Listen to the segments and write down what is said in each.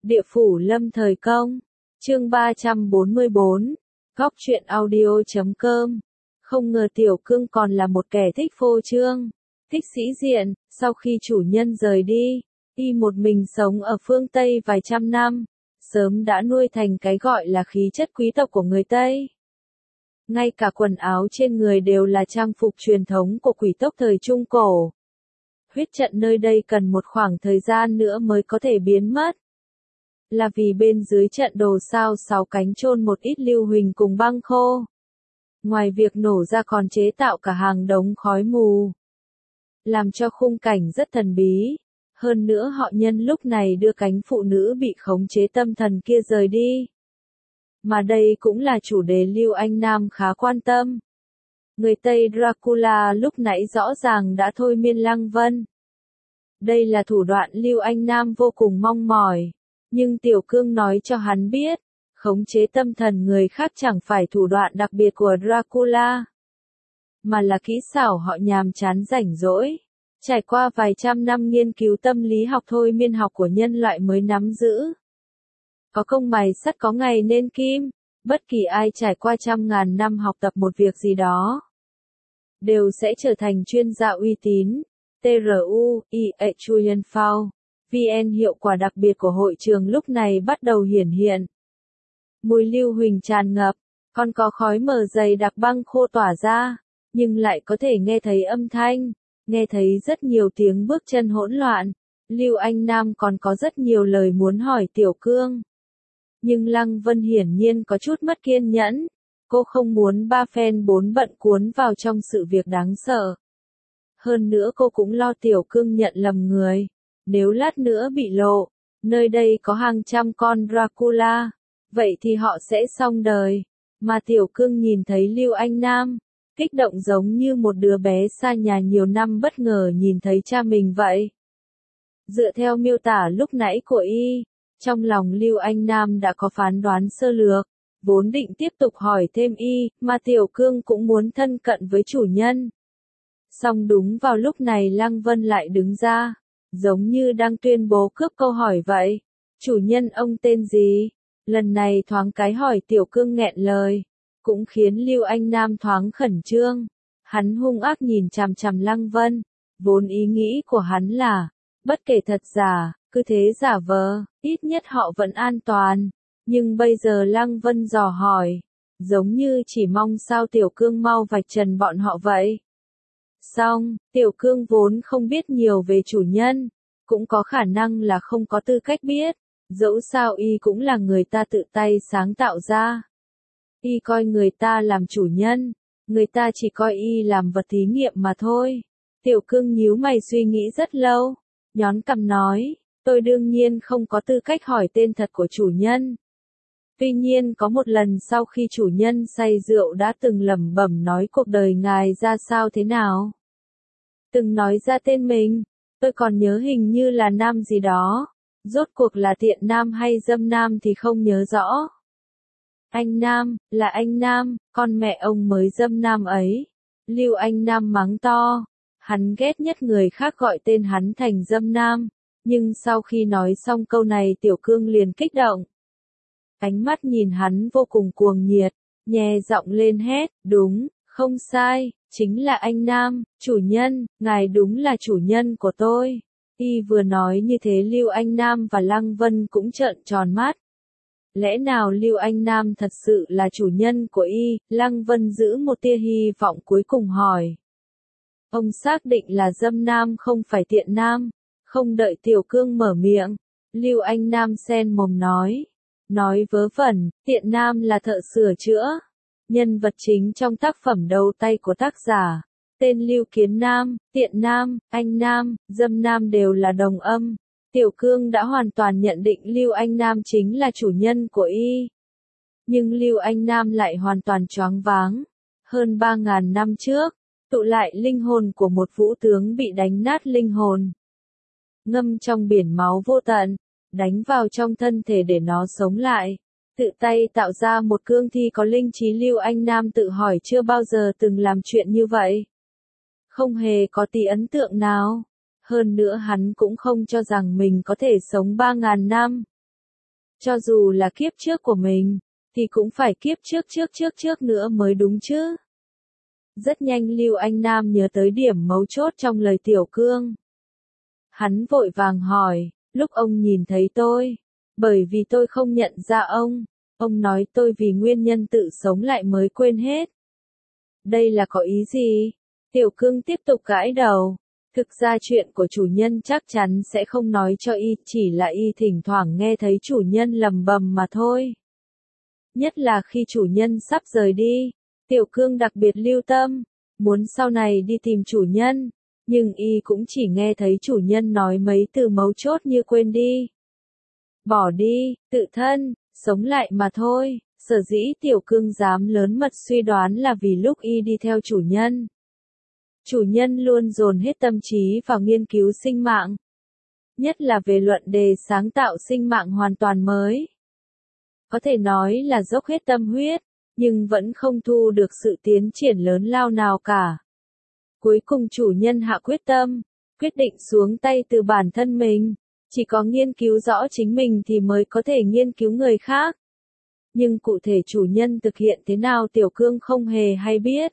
Địa phủ lâm thời công. Chương 344. Góc truyện audio.com. Không ngờ Tiểu Cương còn là một kẻ thích phô trương, thích sĩ diện. Sau khi chủ nhân rời đi, y một mình sống ở phương Tây vài trăm năm, sớm đã nuôi thành cái gọi là khí chất quý tộc của người Tây. Ngay cả quần áo trên người đều là trang phục truyền thống của quý tộc thời Trung Cổ. Huyết trận nơi đây cần một khoảng thời gian nữa mới có thể biến mất. Là vì bên dưới trận đồ sao 6 cánh chôn một ít lưu huỳnh cùng băng khô. Ngoài việc nổ ra còn chế tạo cả hàng đống khói mù, làm cho khung cảnh rất thần bí. Hơn nữa họ nhân lúc này đưa cánh phụ nữ bị khống chế tâm thần kia rời đi. Mà đây cũng là chủ đề Lưu Anh Nam khá quan tâm. Người Tây Dracula lúc nãy rõ ràng đã thôi miên Lăng Vân. Đây là thủ đoạn Lưu Anh Nam vô cùng mong mỏi. Nhưng Tiểu Cương nói cho hắn biết, khống chế tâm thần người khác chẳng phải thủ đoạn đặc biệt của Dracula, mà là kỹ xảo họ nhàm chán rảnh rỗi. Trải qua vài trăm năm nghiên cứu tâm lý học thôi miên học của nhân loại mới nắm giữ. Có công mài sắt có ngày nên kim, bất kỳ ai trải qua trăm ngàn năm học tập một việc gì đó, đều sẽ trở thành chuyên gia uy tín. TRUIE Julian Phao. VN hiệu quả đặc biệt của hội trường lúc này bắt đầu hiển hiện. Mùi lưu huỳnh tràn ngập, còn có khói mờ dày đặc băng khô tỏa ra, nhưng lại có thể nghe thấy âm thanh, nghe thấy rất nhiều tiếng bước chân hỗn loạn. Lưu Anh Nam còn có rất nhiều lời muốn hỏi Tiểu Cương. Nhưng Lăng Vân hiển nhiên có chút mất kiên nhẫn, cô không muốn ba phen bốn bận cuốn vào trong sự việc đáng sợ. Hơn nữa cô cũng lo Tiểu Cương nhận lầm người. Nếu lát nữa bị lộ, nơi đây có hàng trăm con Dracula, vậy thì họ sẽ xong đời. Mà Tiểu Cương nhìn thấy Lưu Anh Nam, kích động giống như một đứa bé xa nhà nhiều năm bất ngờ nhìn thấy cha mình vậy. Dựa theo miêu tả lúc nãy của y, trong lòng Lưu Anh Nam đã có phán đoán sơ lược, vốn định tiếp tục hỏi thêm y, mà Tiểu Cương cũng muốn thân cận với chủ nhân. Song đúng vào lúc này Lăng Vân lại đứng ra, giống như đang tuyên bố cướp câu hỏi vậy. Chủ nhân ông tên gì? Lần này thoáng cái hỏi Tiểu Cương nghẹn lời, cũng khiến Lưu Anh Nam thoáng khẩn trương. Hắn hung ác nhìn chằm chằm Lăng Vân, vốn ý nghĩ của hắn là, bất kể thật giả, cứ thế giả vờ, ít nhất họ vẫn an toàn. Nhưng bây giờ Lăng Vân dò hỏi, giống như chỉ mong sao Tiểu Cương mau vạch trần bọn họ vậy. Xong, Tiểu Cương vốn không biết nhiều về chủ nhân, cũng có khả năng là không có tư cách biết, dẫu sao y cũng là người ta tự tay sáng tạo ra. Y coi người ta làm chủ nhân, người ta chỉ coi y làm vật thí nghiệm mà thôi. Tiểu Cương nhíu mày suy nghĩ rất lâu, nhón cằm nói, tôi đương nhiên không có tư cách hỏi tên thật của chủ nhân. Tuy nhiên có một lần sau khi chủ nhân say rượu đã từng lẩm bẩm nói cuộc đời ngài ra sao thế nào. Từng nói ra tên mình, tôi còn nhớ hình như là nam gì đó, rốt cuộc là tiện nam hay dâm nam thì không nhớ rõ. Anh Nam, là anh Nam, con mẹ ông mới dâm nam ấy. Lưu Anh Nam mắng to, hắn ghét nhất người khác gọi tên hắn thành dâm nam, nhưng sau khi nói xong câu này Tiểu Cương liền kích động. Ánh mắt nhìn hắn vô cùng cuồng nhiệt, nhè giọng lên hét, đúng, không sai, chính là anh Nam, chủ nhân, ngài đúng là chủ nhân của tôi. Y vừa nói như thế Lưu Anh Nam và Lăng Vân cũng trợn tròn mắt. Lẽ nào Lưu Anh Nam thật sự là chủ nhân của y? Lăng Vân giữ một tia hy vọng cuối cùng hỏi. Ông xác định là dâm nam không phải tiện nam. Không đợi Tiểu Cương mở miệng, Lưu Anh Nam sen mồm nói vớ vẩn, tiện nam là thợ sửa chữa. Nhân vật chính trong tác phẩm đầu tay của tác giả, tên Lưu Kiến Nam, tiện nam, anh nam, dâm nam đều là đồng âm. Tiểu Cương đã hoàn toàn nhận định Lưu Anh Nam chính là chủ nhân của y. Nhưng Lưu Anh Nam lại hoàn toàn choáng váng. Hơn 3.000 năm trước, tụ lại linh hồn của một vũ tướng bị đánh nát linh hồn, ngâm trong biển máu vô tận, đánh vào trong thân thể để nó sống lại, tự tay tạo ra một cương thi có linh trí. Lưu Anh Nam tự hỏi chưa bao giờ từng làm chuyện như vậy. Không hề có tí ấn tượng nào. Hơn nữa hắn cũng không cho rằng mình có thể sống 3.000 năm. Cho dù là kiếp trước của mình, thì cũng phải kiếp trước nữa mới đúng chứ. Rất nhanh Lưu Anh Nam nhớ tới điểm mấu chốt trong lời Tiểu Cương. Hắn vội vàng hỏi, lúc ông nhìn thấy tôi, bởi vì tôi không nhận ra ông nói tôi vì nguyên nhân tự sống lại mới quên hết. Đây là có ý gì? Tiểu Cương tiếp tục gãi đầu. Thực ra chuyện của chủ nhân chắc chắn sẽ không nói cho y, chỉ là y thỉnh thoảng nghe thấy chủ nhân lầm bầm mà thôi. Nhất là khi chủ nhân sắp rời đi, Tiểu Cương đặc biệt lưu tâm, muốn sau này đi tìm chủ nhân, nhưng y cũng chỉ nghe thấy chủ nhân nói mấy từ mấu chốt như quên đi, bỏ đi, tự thân, sống lại mà thôi. Sở dĩ Tiểu Cương dám lớn mật suy đoán là vì lúc y đi theo chủ nhân luôn dồn hết tâm trí vào nghiên cứu sinh mạng, nhất là về luận đề sáng tạo sinh mạng hoàn toàn mới. Có thể nói là dốc hết tâm huyết, nhưng vẫn không thu được sự tiến triển lớn lao nào cả. Cuối cùng chủ nhân hạ quyết tâm, quyết định xuống tay từ bản thân mình, chỉ có nghiên cứu rõ chính mình thì mới có thể nghiên cứu người khác. Nhưng cụ thể chủ nhân thực hiện thế nào Tiểu Cương không hề hay biết.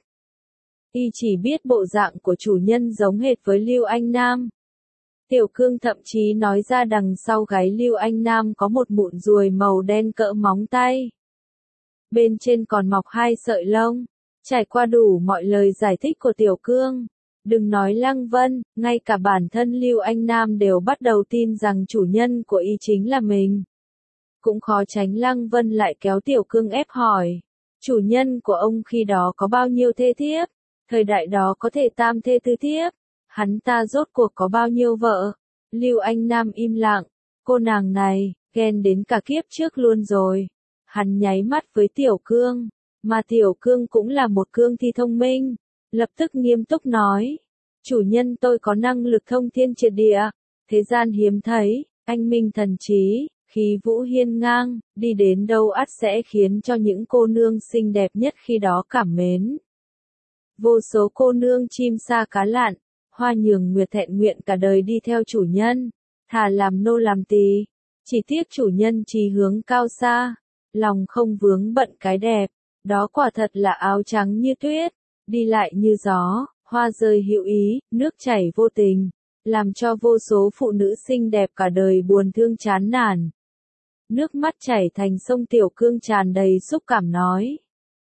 Y chỉ biết bộ dạng của chủ nhân giống hệt với Lưu Anh Nam. Tiểu Cương thậm chí nói ra đằng sau gáy Lưu Anh Nam có một mụn ruồi màu đen cỡ móng tay. Bên trên còn mọc 2 sợi lông. Trải qua đủ mọi lời giải thích của Tiểu Cương, đừng nói Lăng Vân, ngay cả bản thân Lưu Anh Nam đều bắt đầu tin rằng chủ nhân của y chính là mình. Cũng khó tránh Lăng Vân lại kéo Tiểu Cương ép hỏi, chủ nhân của ông khi đó có bao nhiêu thê thiếp? Thời đại đó có thể tam thê tứ thiếp, hắn ta rốt cuộc có bao nhiêu vợ? Lưu Anh Nam im lặng, cô nàng này, ghen đến cả kiếp trước luôn rồi. Hắn nháy mắt với Tiểu Cương, mà Tiểu Cương cũng là một cương thi thông minh, lập tức nghiêm túc nói, chủ nhân tôi có năng lực thông thiên triệt địa, thế gian hiếm thấy, anh minh thần trí, khí vũ hiên ngang, đi đến đâu ắt sẽ khiến cho những cô nương xinh đẹp nhất khi đó cảm mến. Vô số cô nương chim sa cá lặn, hoa nhường nguyệt thẹn nguyện cả đời đi theo chủ nhân, thà làm nô làm tỳ, chỉ tiếc chủ nhân chí hướng cao xa, lòng không vướng bận cái đẹp, đó quả thật là áo trắng như tuyết, đi lại như gió, hoa rơi hữu ý, nước chảy vô tình, làm cho vô số phụ nữ xinh đẹp cả đời buồn thương chán nản. Nước mắt chảy thành sông. Tiểu Cương tràn đầy xúc cảm nói.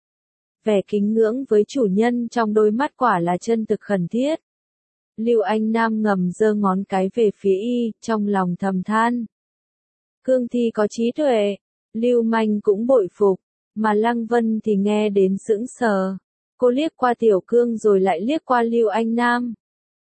Vẻ kính ngưỡng với chủ nhân trong đôi mắt quả là chân thực khẩn thiết. Lưu Anh Nam ngầm giơ ngón cái về phía y, trong lòng thầm than. Cương thi có trí tuệ, Lưu Manh cũng bội phục, mà Lăng Vân thì nghe đến sững sờ. Cô liếc qua Tiểu Cương rồi lại liếc qua Lưu Anh Nam.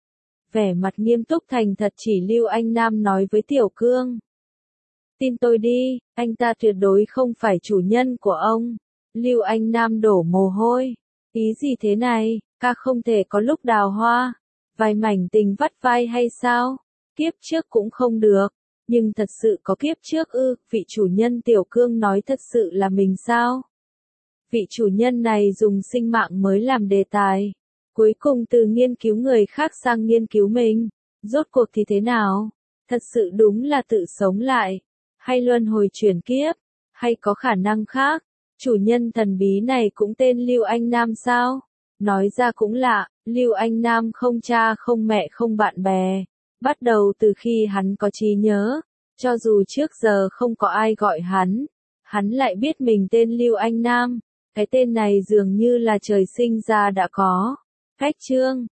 Vẻ mặt nghiêm túc thành thật chỉ Lưu Anh Nam nói với Tiểu Cương. Tin tôi đi, anh ta tuyệt đối không phải chủ nhân của ông. Lưu Anh Nam đổ mồ hôi. Ý gì thế này, ca không thể có lúc đào hoa, vài mảnh tình vắt vai hay sao? Kiếp trước cũng không được, nhưng thật sự có kiếp trước ư? Vị chủ nhân Tiểu Cương nói thật sự là mình sao? Vị chủ nhân này dùng sinh mạng mới làm đề tài, cuối cùng từ nghiên cứu người khác sang nghiên cứu mình, rốt cuộc thì thế nào? Thật sự đúng là tự sống lại, hay luân hồi chuyển kiếp, hay có khả năng khác? Chủ nhân thần bí này cũng tên Lưu Anh Nam sao? Nói ra cũng lạ, Lưu Anh Nam không cha không mẹ không bạn bè, bắt đầu từ khi hắn có trí nhớ, cho dù trước giờ không có ai gọi hắn lại biết mình tên Lưu Anh Nam. Cái tên này dường như là trời sinh ra đã có. Cách chương